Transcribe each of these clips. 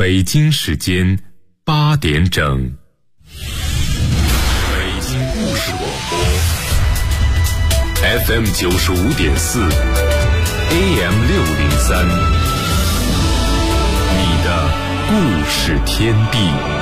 北京时间8点整。北京故事广播 FM 95.4 AM 603，你的故事天地。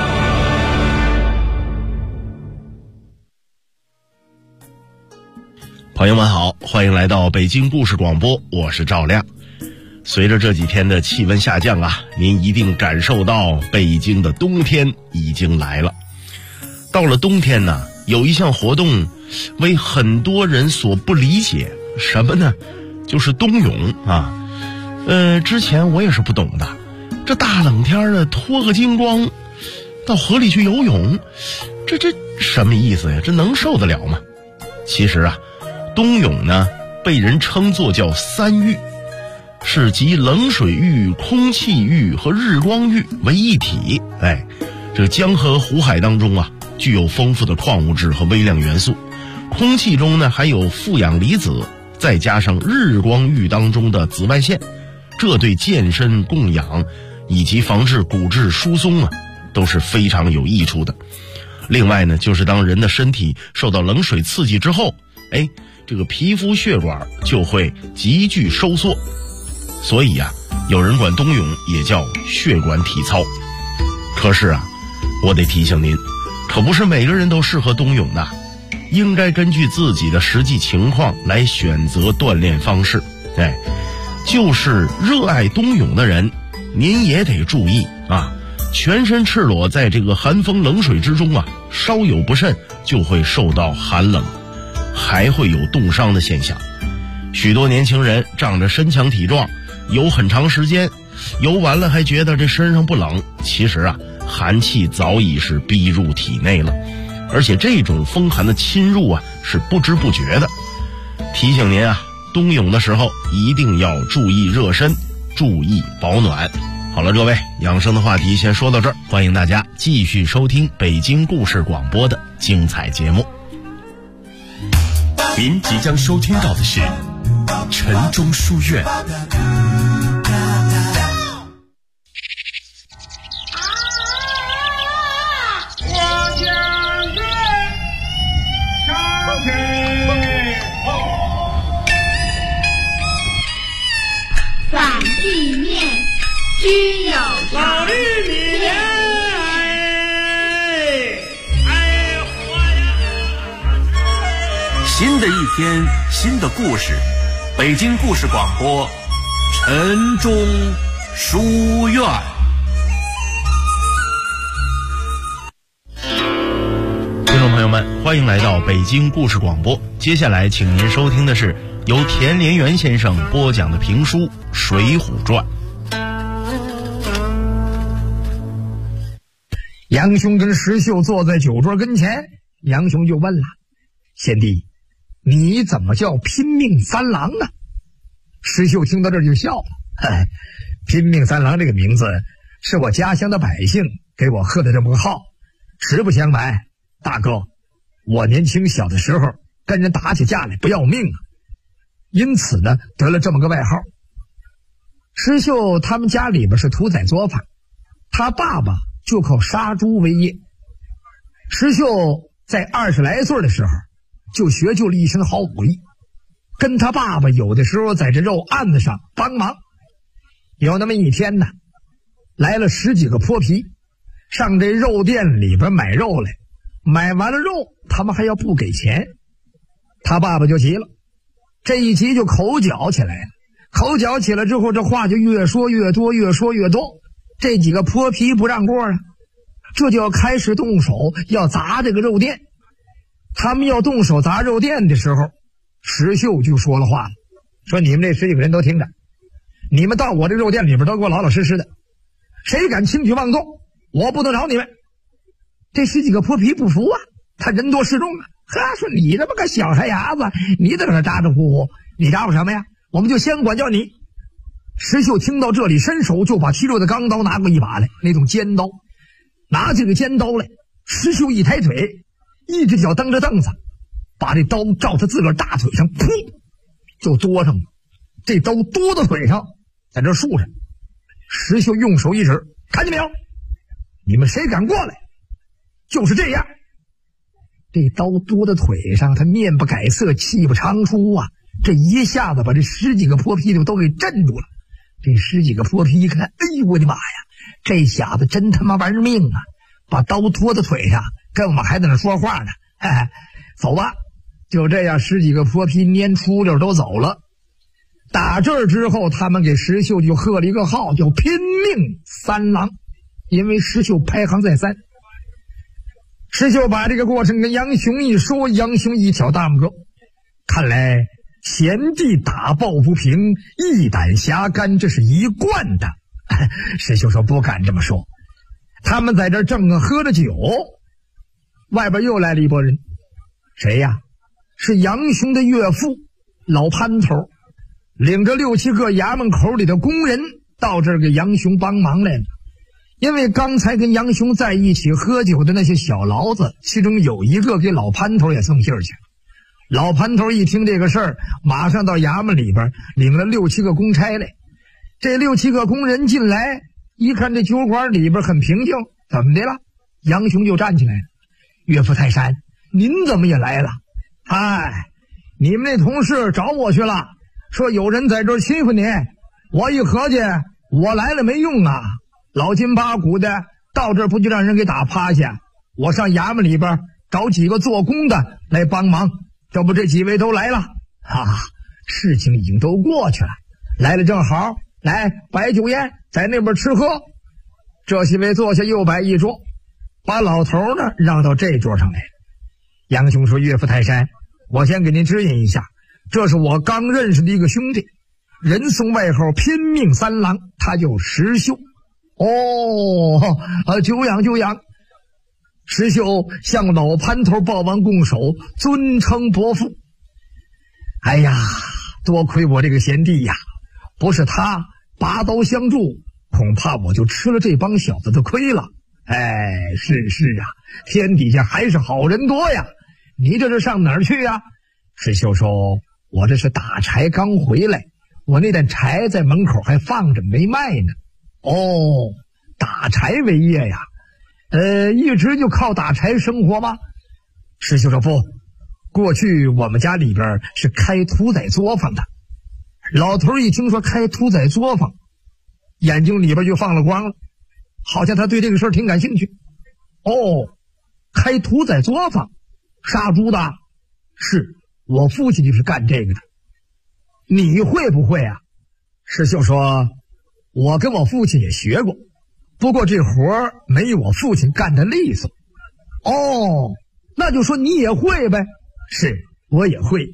朋友们好，欢迎来到北京故事广播，我是赵亮。随着这几天的气温下降啊，您一定感受到北京的冬天已经来了。到了冬天呢，有一项活动为很多人所不理解，什么呢？就是冬泳啊。之前我也是不懂的，这大冷天的脱个精光到河里去游泳，这什么意思呀？这能受得了吗？其实啊，冬泳呢被人称作叫三浴，是集冷水浴、空气浴和日光浴为一体。这个江河湖海当中啊，具有丰富的矿物质和微量元素，空气中呢还有负氧离子，再加上日光浴当中的紫外线，这对健身供氧以及防治骨质疏松啊都是非常有益处的。另外呢，就是当人的身体受到冷水刺激之后，这个皮肤血管就会急剧收缩，所以啊，有人管冬泳也叫血管体操。可是啊，我得提醒您，可不是每个人都适合冬泳的，应该根据自己的实际情况来选择锻炼方式。就是热爱冬泳的人，您也得注意啊，全身赤裸在这个寒风冷水之中啊，稍有不慎就会受到寒冷，还会有冻伤的现象。许多年轻人仗着身强体壮，游很长时间，游完了还觉得这身上不冷，其实啊，寒气早已是逼入体内了，而且这种风寒的侵入啊，是不知不觉的。提醒您啊，冬泳的时候一定要注意热身，注意保暖。好了，各位，养生的话题先说到这儿，欢迎大家继续收听北京故事广播的精彩节目。 您即将收听到的是晨钟书院。 反地面居有常， 新的一天，新的故事，北京故事广播，晨钟书院。 听众朋友们，欢迎来到北京故事广播。接下来请您收听的是由田连元先生播讲的评书《水浒传》。 杨雄跟石秀坐在酒桌跟前，杨雄就问了：贤弟，你怎么叫拼命三郎呢？石秀听到这儿就笑了，拼命三郎这个名字是我家乡的百姓给我贺的这么个号。实不相瞒，大哥，我年轻小的时候跟人打起架来不要命啊，因此呢得了这么个外号。石秀他们家里边是屠宰作坊，他爸爸就靠杀猪为业。石秀在20来岁的时候就学就了一身好武艺，跟他爸爸有的时候在这肉案子上帮忙。有那么一天呢，来了10几个泼皮，上这肉店里边买肉来，买完了肉他们还要不给钱。他爸爸就急了，这一急就口角起来了。口角起来之后，这话就越说越多，越说越多。这几个泼皮不让过啊，这就要开始动手要砸这个肉店。他们要动手砸肉店的时候，石秀就说了话了，说你们这10几个人都听着，你们到我这肉店里边都给我老老实实的，谁敢轻举妄动，我不能饶你们。这10几个泼皮不服啊，他人多势众啊，说你这么个小孩伢子，你在这咋咋呼呼，你咋呼什么呀？我们就先管教你。石秀听到这里，伸手就把漆肉的钢刀拿过一把来，那种尖刀。拿这个尖刀来，石秀一抬腿，一只脚蹬着凳子，把这刀照他自个儿大腿上，噗，就多上了。这刀多到腿上，在这竖着。石秀用手一指， 看见没有？你们谁敢过来？就是这样。这刀多在腿上，他面不改色，气不长出啊！这一下子把这10几个泼皮都给镇住了。这10几个泼皮一看，哎呦我的妈呀，这小子真他妈玩命啊！把刀托在腿上，跟我们还在那说话呢。走吧。就这样10几个泼皮蔫出溜都走了。打这儿之后，他们给石秀就喝了一个号，叫拼命三郎，因为石秀排行在3。石秀把这个过程跟杨雄一说，杨雄一挑大拇哥，看来贤弟打抱不平，一胆侠肝，这是一贯的。石秀说不敢这么说。他们在这正喝着酒，外边又来了一拨人。谁呀？是杨雄的岳父老潘头，领着6、7个衙门口里的工人到这儿给杨雄帮忙来了。因为刚才跟杨雄在一起喝酒的那些小牢子，其中有一个给老潘头也送信儿去。老潘头一听这个事儿，马上到衙门里边领了6、7个公差来。这6、7个工人进来一看，这酒馆里边很平静，怎么的了？杨雄就站起来了：“岳父泰山，您怎么也来了？你们那同事找我去了，说有人在这儿欺负你。我一合计，我来了没用啊，老金八股的到这儿不就让人给打趴下？我上衙门里边找几个做工的来帮忙，这不这几位都来了事情已经都过去了，来了正好，来摆酒宴，在那边吃喝。这些位坐下，又摆一桌，把老头呢让到这桌上来。杨雄说：“岳父泰山，我先给您指引一下，这是我刚认识的一个兄弟，人送外号拼命三郎，他叫石秀。”久仰久仰。石秀向老潘头报完供手，尊称伯父。哎呀，多亏我这个贤弟呀，不是他拔刀相助，恐怕我就吃了这帮小子的亏了。是啊，天底下还是好人多呀。你这是上哪儿去呀？石秀说：“我这是打柴刚回来，我那担柴在门口还放着没卖呢。”打柴为业呀？一直就靠打柴生活吗？石秀说：“不，过去我们家里边是开屠宰作坊的。”老头一听说开屠宰作坊，眼睛里边就放了光了，好像他对这个事儿挺感兴趣。开屠宰作坊，杀猪的？是，我父亲就是干这个的。你会不会啊？石秀说：“我跟我父亲也学过，不过这活没有我父亲干的利索。”那就说你也会呗？是，我也会。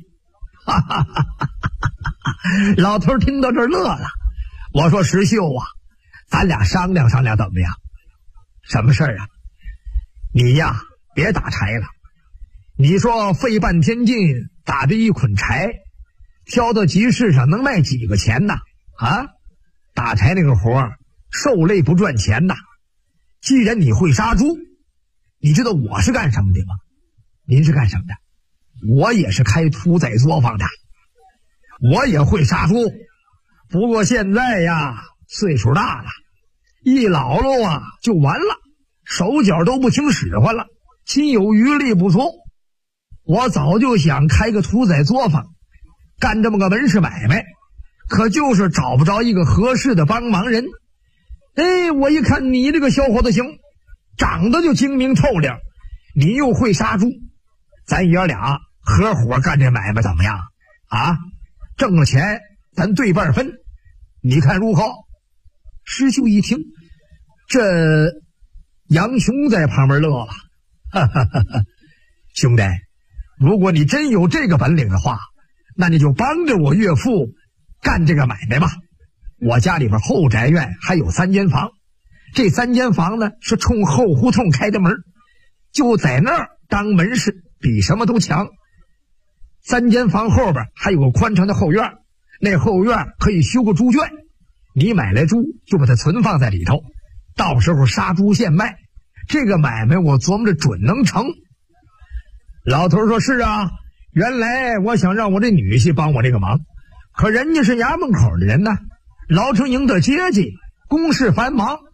老头听到这儿乐了。我说：“石秀啊，咱俩商量商量怎么样？”“什么事儿啊？”“你呀，别打柴了。你说费半天劲打这一捆柴，挑到集市上能卖几个钱呢？打柴那个活受累不赚钱呐。既然你会杀猪，你知道我是干什么的吗？”“您是干什么的？”“我也是开屠宰作坊的，我也会杀猪，不过现在呀岁数大了，一老了就完了，手脚都不听使唤了，心有余力不足。我早就想开个屠宰作坊，干这么个门市买卖，可就是找不着一个合适的帮忙人。我一看你这个小伙子行，长得就精明透亮，你又会杀猪，咱爷俩合伙干这买卖怎么样？挣了钱咱对半分，你看如何？”石秀一听，这杨雄在旁边乐了：“兄弟，如果你真有这个本领的话，那你就帮着我岳父干这个买卖吧。我家里边后宅院还有3间房，这3间房呢是冲后胡同开的门，就在那儿当门市比什么都强。3间房后边还有个宽敞的后院，那后院可以修个猪圈，你买来猪就把它存放在里头，到时候杀猪现卖，这个买卖我琢磨着准能成。”老头说：“是啊，原来我想让我这女婿帮我这个忙，可人家是衙门口的人呢，老城营的阶级，公事繁忙，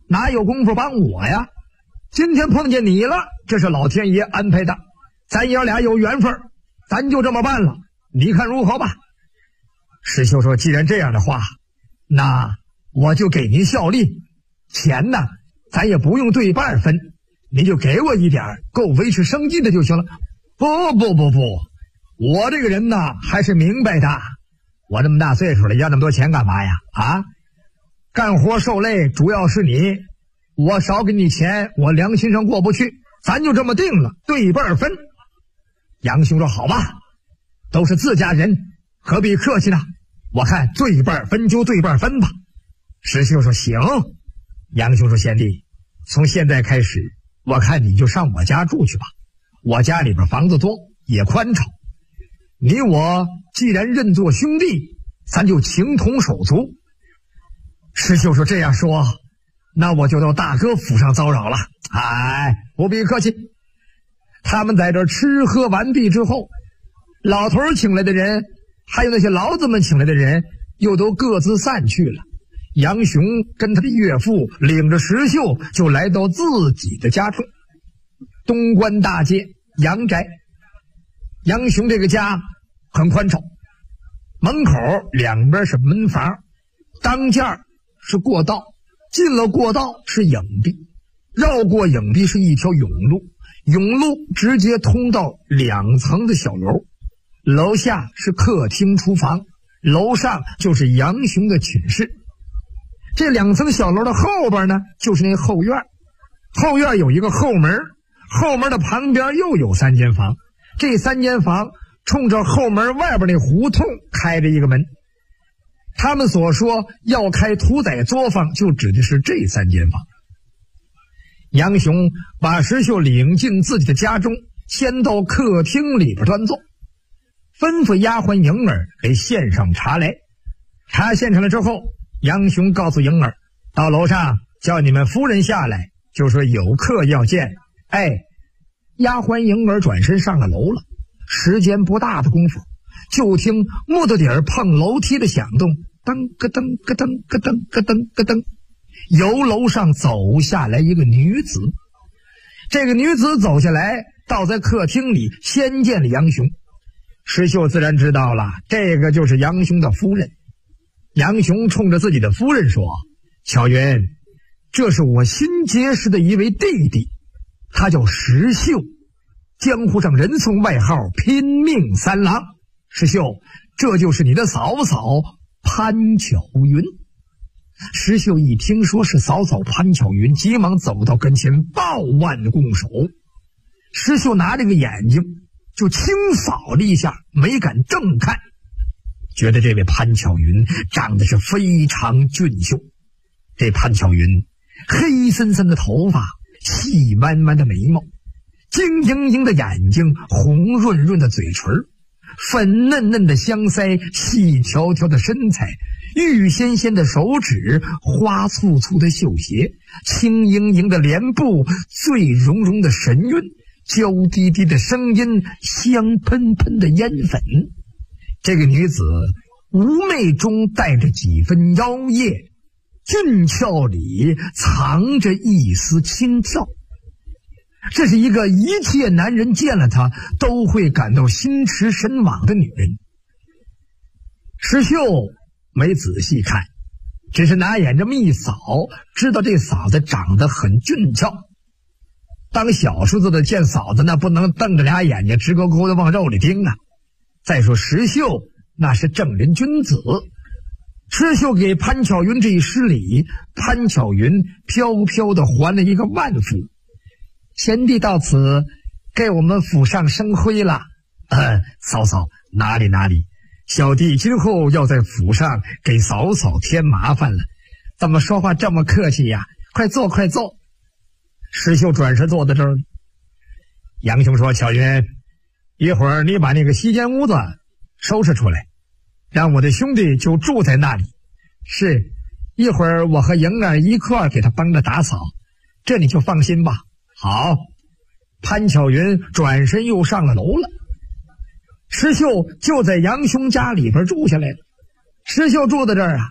哪有功夫帮我呀？今天碰见你了，这是老天爷安排的，咱爷俩有缘分，咱就这么办了，你看如何吧？石秀说，既然这样的话，那我就给您效力，钱呢咱也不用对半分，您就给我一点够维持生计的就行了。不，我这个人呢还是明白的，我这么大岁数了，要那么多钱干嘛呀？啊，干活受累主要是你，我少给你钱我良心上过不去，咱就这么定了，对半分。杨兄说，好吧，都是自家人，何必客气呢？我看对半分就对半分吧。石秀说，行。杨兄说，贤弟，从现在开始我看你就上我家住去吧，我家里边房子多也宽敞，你我既然认作兄弟，咱就情同手足。石秀说，这样说那我就到大哥府上遭扰了。哎，不必客气。他们在这吃喝完毕之后，老头请来的人还有那些劳子们请来的人又都各自散去了。杨雄跟他的岳父领着石秀就来到自己的家中，东关大街杨宅。杨雄这个家很宽敞，门口两边是门房，当间是过道，进了过道是影壁，绕过影壁是一条甬路，甬路直接通到2层的小楼，楼下是客厅厨房，楼上就是杨雄的寝室。这2层小楼的后边呢就是那后院，后院有一个后门，后门的旁边又有3间房，这3间房冲着后门外边那胡同开着一个门。他们所说要开屠宰作坊，就指的是这3间房。杨雄把石秀领进自己的家中，先到客厅里边端坐，吩咐丫鬟莹儿给献上茶来。茶献上了之后，杨雄告诉莹儿，到楼上叫你们夫人下来，就说有客要见。哎，丫鬟莹儿转身上了楼了。时间不大的功夫，就听木头底儿碰楼梯的响动，噔咯噔咯噔咯噔咯噔咯噔，由楼上走下来一个女子。这个女子走下来，倒在客厅里，先见了杨雄。石秀自然知道了，这个就是杨雄的夫人。杨雄冲着自己的夫人说，巧云，这是我新结识的一位弟弟，他叫石秀，江湖上人送外号拼命三郎。石秀，这就是你的嫂嫂潘巧云。石秀一听说是嫂嫂潘巧云，急忙走到跟前抱腕拱手。石秀拿着个眼睛就轻扫了一下，没敢正看，觉得这位潘巧云长得是非常俊秀。这潘巧云黑森森的头发，细弯弯的眉毛，晶莹莹的眼睛，红润润的嘴唇，粉嫩嫩的香腮，细条条的身材，玉纤纤的手指，花簇簇的绣鞋，轻盈盈的脸部，醉融融的神韵，娇滴滴的声音，香喷喷的烟粉。这个女子妩媚中带着几分妖艳，俊俏里藏着一丝轻佻。这是一个一切男人见了她都会感到心驰神往的女人。石秀没仔细看，只是拿眼这么一扫，知道这嫂子长得很俊俏。当小叔子的见嫂子，那不能瞪着俩眼睛直勾勾的往肉里盯啊。再说石秀那是正人君子，石秀给潘巧云这一施礼，潘巧云飘飘的还了一个万福。贤弟到此给我们府上生辉了。嫂嫂，哪里，小弟今后要在府上给嫂嫂添麻烦了。怎么说话这么客气呀？快坐。石秀转身坐在这儿。杨雄说，巧云，一会儿你把那个西间屋子收拾出来，让我的兄弟就住在那里。是，一会儿我和莹儿一块儿给他帮着打扫，这你就放心吧。好。潘巧云转身又上了楼了。石秀就在杨雄家里边住下来了。石秀住在这儿啊，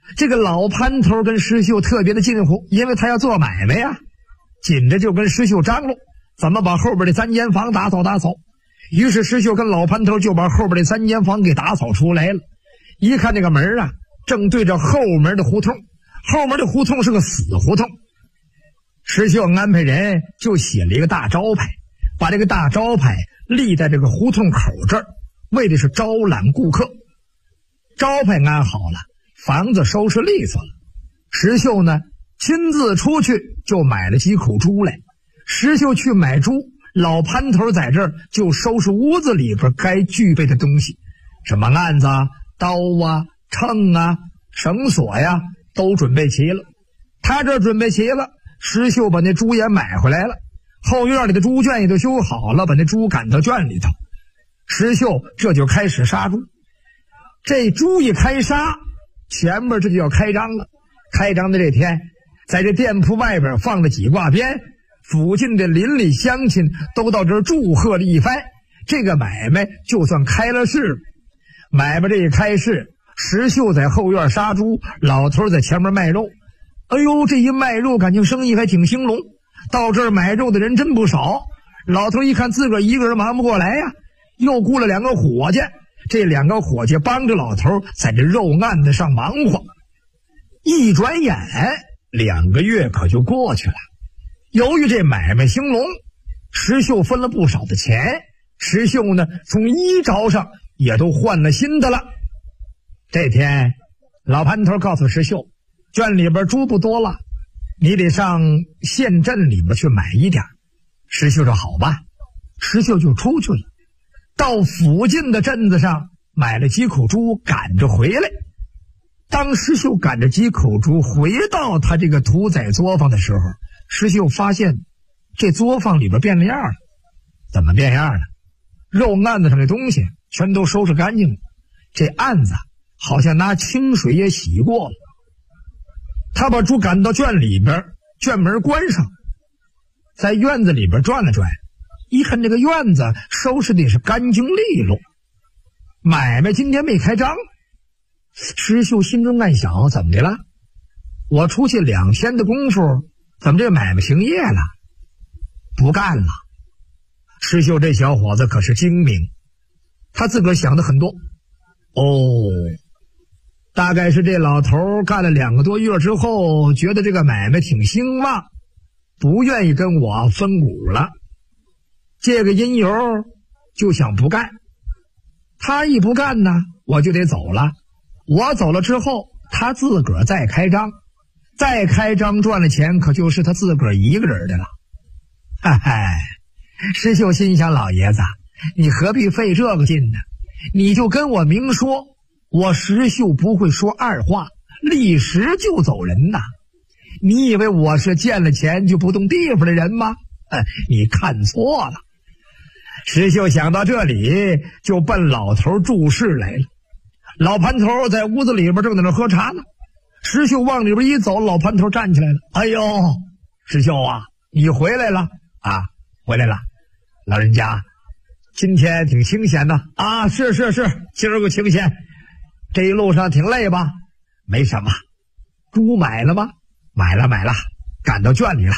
这个老潘头跟石秀特别的近乎，因为他要做买卖呀，紧着就跟石秀张罗怎么把后边的3间房打扫。于是石秀跟老潘头就把后边的3间房给打扫出来了。一看这个门啊，正对着后门的胡同，后门的胡同是个死胡同。石秀安排人就写了一个大招牌，把这个大招牌立在这个胡同口这儿，为的是招揽顾客。招牌安好了，房子收拾利索了，石秀呢亲自出去就买了几口猪来。石秀去买猪，老潘头在这儿就收拾屋子里边该具备的东西，什么案子啊、刀啊、秤啊、绳索呀，都准备齐了。他这准备齐了，石秀把那猪也买回来了，后院里的猪圈也都修好了，把那猪赶到圈里头。石秀这就开始杀猪。这猪一开杀，前面这就要开张了。开张的这天，在这店铺外边放了几挂鞭，附近的邻里乡亲都到这儿祝贺了一番，这个买卖就算开了市了。买卖这一开市，石秀在后院杀猪，老头在前面卖肉。哎呦，这一卖肉感情生意还挺兴隆，到这儿买肉的人真不少。老头一看自个儿一个人忙不过来呀，又雇了2个伙计，这2个伙计帮着老头在这肉案子上忙活。一转眼2个月可就过去了。由于这买卖兴隆，石秀分了不少的钱，石秀呢从衣着上也都换了新的了。这天老潘头告诉石秀，圈里边猪不多了，你得上县镇里边去买一点。石秀说好吧，石秀就出去了，到附近的镇子上买了几口猪，赶着回来。当石秀赶着几口猪回到他这个屠宰作坊的时候，石秀发现这作坊里边变了样了。怎么变样了？肉案子上的东西全都收拾干净了，这案子好像拿清水也洗过了。他把猪赶到圈里边，圈门关上，在院子里边转了转，一看这个院子收拾的是干净利落，买卖今天没开张。石秀心中暗想，怎么的了？我出去2天的功夫，怎么这买卖停业了？不干了。石秀这小伙子可是精明，他自个儿想的很多。大概是这老头干了2个多月之后，觉得这个买卖挺兴旺，不愿意跟我分股了，这个因由就想不干。他一不干呢，我就得走了。我走了之后，他自个儿再开张，再开张赚了钱，可就是他自个儿一个人的了。石秀心想，老爷子你何必费这个劲呢？你就跟我明说，我石秀不会说二话，立时就走人呐。你以为我是见了钱就不动地方的人吗？你看错了。石秀想到这里，就奔老头住室来了。老潘头在屋子里边正在那喝茶呢，石秀往里边一走，老潘头站起来了。哎呦，石秀啊，你回来了啊？回来了。老人家今天挺清闲的啊？是，今儿个清闲。这一路上挺累吧？没什么。猪买了吗？买了，赶到圈里了。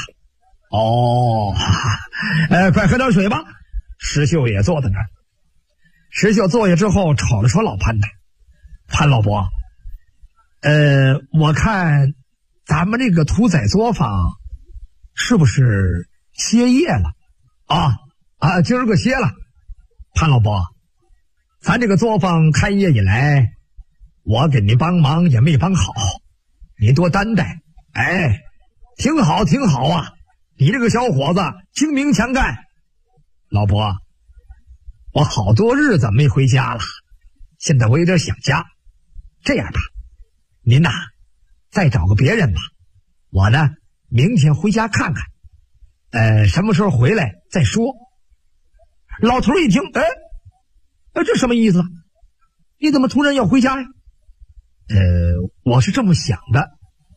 快喝点水吧。石秀也坐在那儿。石秀坐下之后，瞅了瞅老潘头。潘老伯，我看咱们这个屠宰作坊是不是歇业了？今儿个歇了。潘老伯，咱这个作坊开业以来，我给您帮忙也没帮好，您多担待。挺好啊，你这个小伙子精明强干。老伯，我好多日子没回家了，现在我有点想家。这样吧，您呐再找个别人吧，我呢明天回家看看，什么时候回来再说。老头一听，这什么意思？你怎么突然要回家呀？我是这么想的。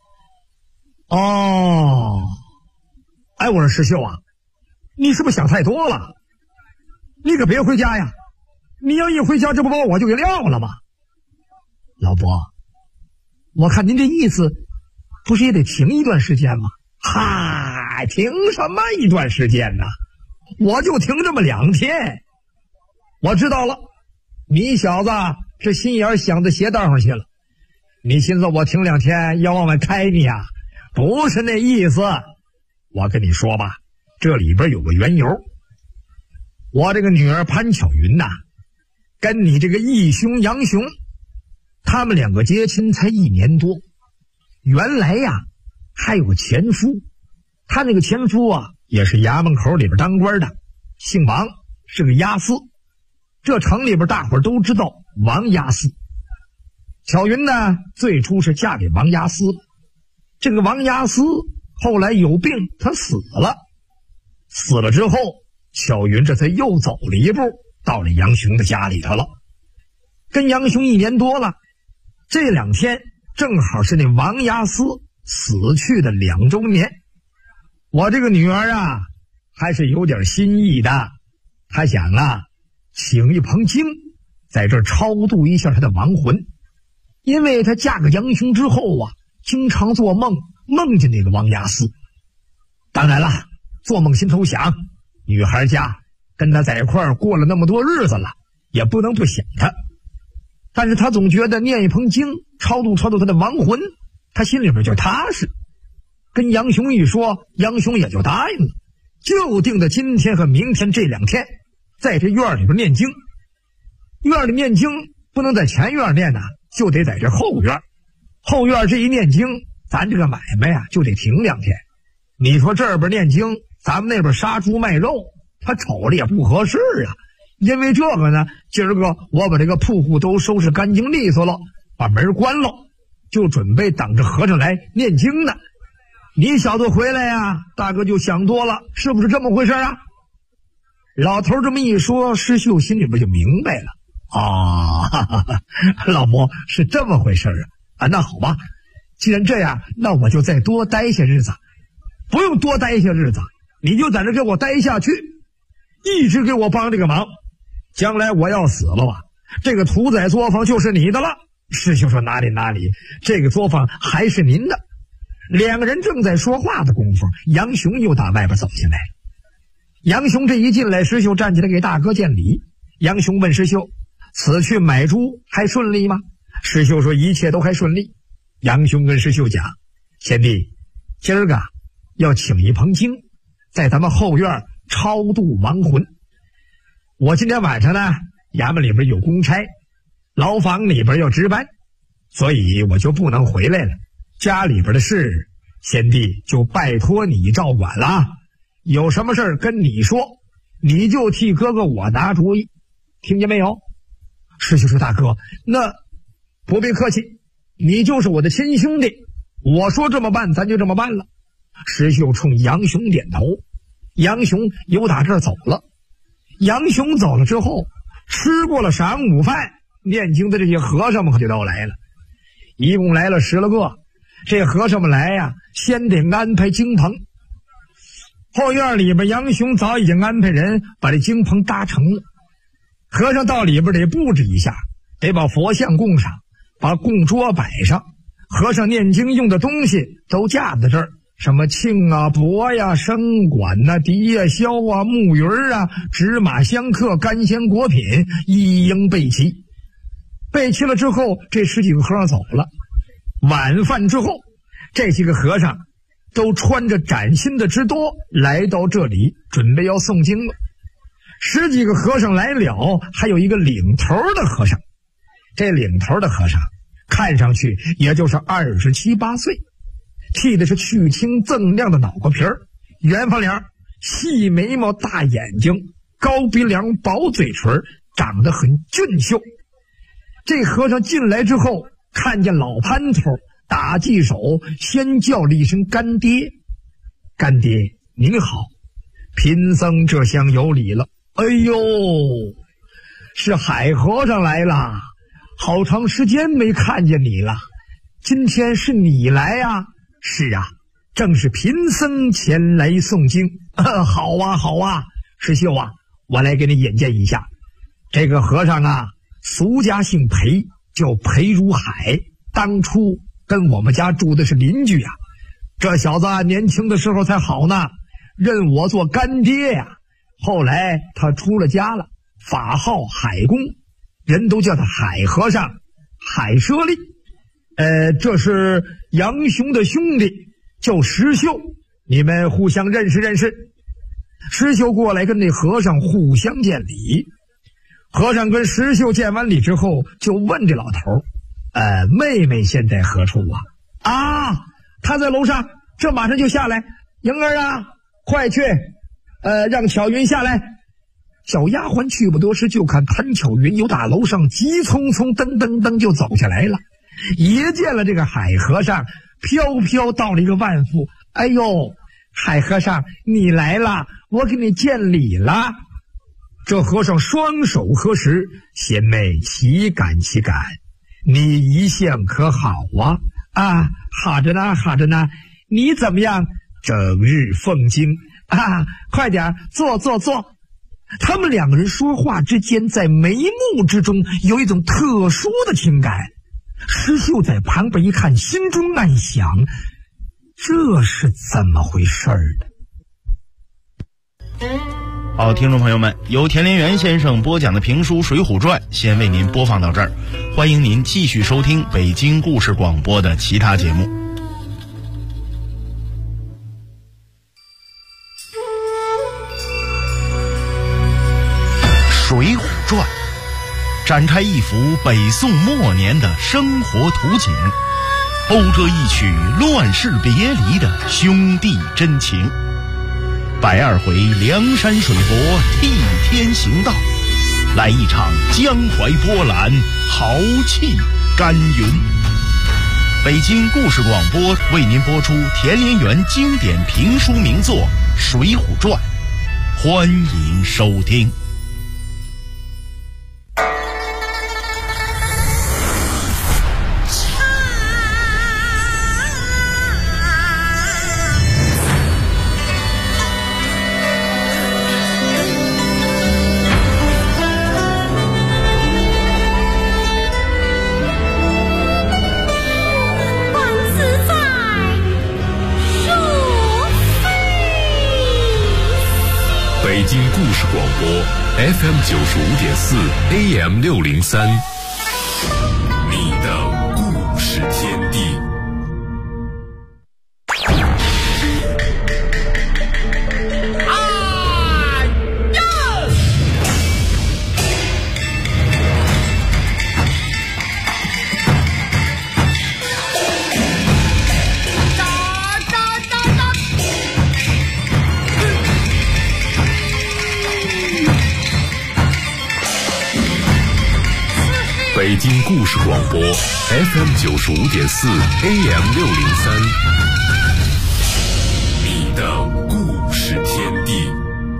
我说石秀啊，你是不是想太多了？你可别回家呀，你要一回家，这不把我就给撂了吗？老伯， 我看您这意思，不是也得停一段时间吗？嗨，停什么一段时间呢？我就停这么2天。我知道了，你小子这心眼想到邪道上去了。你寻思我停2天要往外开你啊？不是那意思。我跟你说吧，这里边有个缘由。我这个女儿潘巧云呐，跟你这个义兄杨雄，他们2个结亲才1年多。原来呀，还有个前夫，他那个前夫啊，也是衙门口里边当官的，姓王，是个押司。这城里边大伙都知道王押司。巧云呢，最初是嫁给王押司了。这个王押司后来有病，他死了。死了之后，巧云这才又走了一步，到了杨雄的家里头了。跟杨雄1年多了，这2天正好是那王押司死去的2周年。我这个女儿啊，还是有点心意的。她想啊，请一捧经，在这儿超度一下她的亡魂。因为她嫁给杨雄之后啊，经常做梦，梦见那个王押司。当然了，做梦心头想，女孩家跟他在一块儿过了那么多日子了，也不能不想他。但是他总觉得念一捧经，超度他的亡魂，他心里边就踏实。跟杨雄一说，杨雄也就答应了，就定的今天和明天这2天，在这院里边念经。院里念经不能在前院念呐，就得在这后院。后院这一念经，咱这个买卖啊就得停2天。你说这边念经，咱们那边杀猪卖肉，他瞅着也不合适啊。因为这个呢，今儿个我把这个铺户都收拾干净利索了，把门关了，就准备等着和尚来念经呢。你小子回来呀，大哥就想多了，是不是这么回事啊？老头这么一说，施秀心里边就明白了。哈哈，老伯是这么回事啊。那好吧，既然这样，那我就再多待些日子。不用多待些日子，你就在这给我待下去，一直给我帮这个忙。将来我要死了啊，这个屠宰作坊就是你的了。师兄说哪里，这个作坊还是您的。2个人正在说话的功夫，杨雄又打外边走进来了。杨雄这一进来，师兄站起来给大哥见礼。杨雄问师兄，此去买猪还顺利吗？师兄说一切都还顺利。杨雄跟师兄讲，贤弟，今儿个要请一捧经，在咱们后院超度亡魂。我今天晚上呢，衙门里边有公差，牢房里边要值班，所以我就不能回来了。家里边的事，贤弟就拜托你照管了。有什么事跟你说，你就替哥哥我拿主意，听见没有？师兄说大哥，那不必客气，你就是我的亲兄弟，我说这么办，咱就这么办了。师兄冲杨雄点头，杨雄由打这儿走了。杨雄走了之后，吃过了晌午饭，念经的这些和尚们可就都来了，一共来了10来个。这和尚们来呀，先得安排经棚。后院里边，杨雄早已经安排人把这经棚搭成了。和尚到里边得布置一下，得把佛像供上，把供桌摆上。和尚念经用的东西都架在这儿，什么磬啊、钵呀、笙管呐、笛呀、箫啊、木鱼啊、纸马香客、干鲜果品一应备齐。备齐了之后，这10几个和尚走了。晚饭之后，这几个和尚都穿着崭新的直多来到这里，准备要诵经了。10几个和尚来了，还有一个领头的和尚。这领头的和尚看上去也就是27、28岁，剃的是去青锃亮的脑瓜皮儿，圆方脸，细眉毛、大眼睛，高鼻梁、薄嘴唇，长得很俊秀。这和尚进来之后，看见老潘头，打记手，先叫了一声干爹。干爹您好，贫僧这厢有礼了。哎呦，是海和尚来了，好长时间没看见你了，今天是你来呀？是啊，正是贫僧前来诵经。好啊好啊，师兄啊，我来给你引荐一下，这个和尚啊，俗家姓裴，叫裴如海，当初跟我们家住的是邻居呀。这小子年轻的时候才好呢，认我做干爹呀。后来他出了家了，法号海公，人都叫他海和尚、海舍利。这是杨雄的兄弟，叫石秀，你们互相认识认识。石秀过来跟那和尚互相见礼。和尚跟石秀见完礼之后，就问这老头妹妹现在何处啊？他在楼上，这马上就下来。莹儿啊，快去让巧云下来。小丫鬟去不多时，就看谭巧云由大楼上急匆匆噔噔噔就走下来了，也见了这个海和尚，飘飘到了一个万福。哎呦，海和尚你来了，我给你见礼了。这和尚双手合十，贤妹岂敢岂敢，你一向可好啊？好着呢好着呢，你怎么样？整日奉经啊，快点坐。他们两个人说话之间，在眉目之中有一种特殊的情感。石秀在旁边一看，心中暗想，这是怎么回事呢？ 好，听众朋友们，由田连元先生播讲的评书《水浒传》先为您播放到这儿，欢迎您继续收听北京故事广播的其他节目。《水浒传》展开一幅北宋末年的生活图景，讴歌一曲乱世别离的兄弟真情。120回梁山水泊替天行道，来一场江淮波澜，豪气干云。北京故事广播为您播出田连元经典评书名作《水浒传》，欢迎收听。 北京故事广播 FM 95.4 AM 603，你的故事天地。北京故事广播 FM 95.4 AM 603，你的故事天地。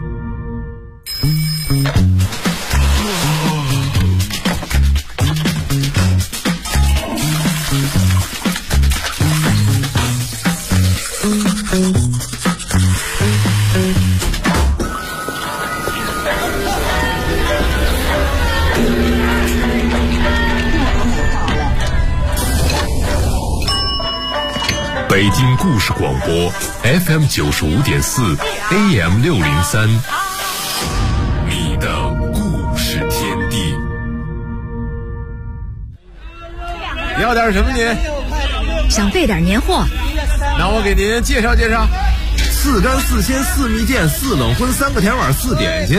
北京故事广播 FM 95.4 AM 603，你的故事天地。 要点什么您？ 想备点年货。 那我给您介绍介绍：4干4鲜4蜜饯4冷荤3个甜碗4点心。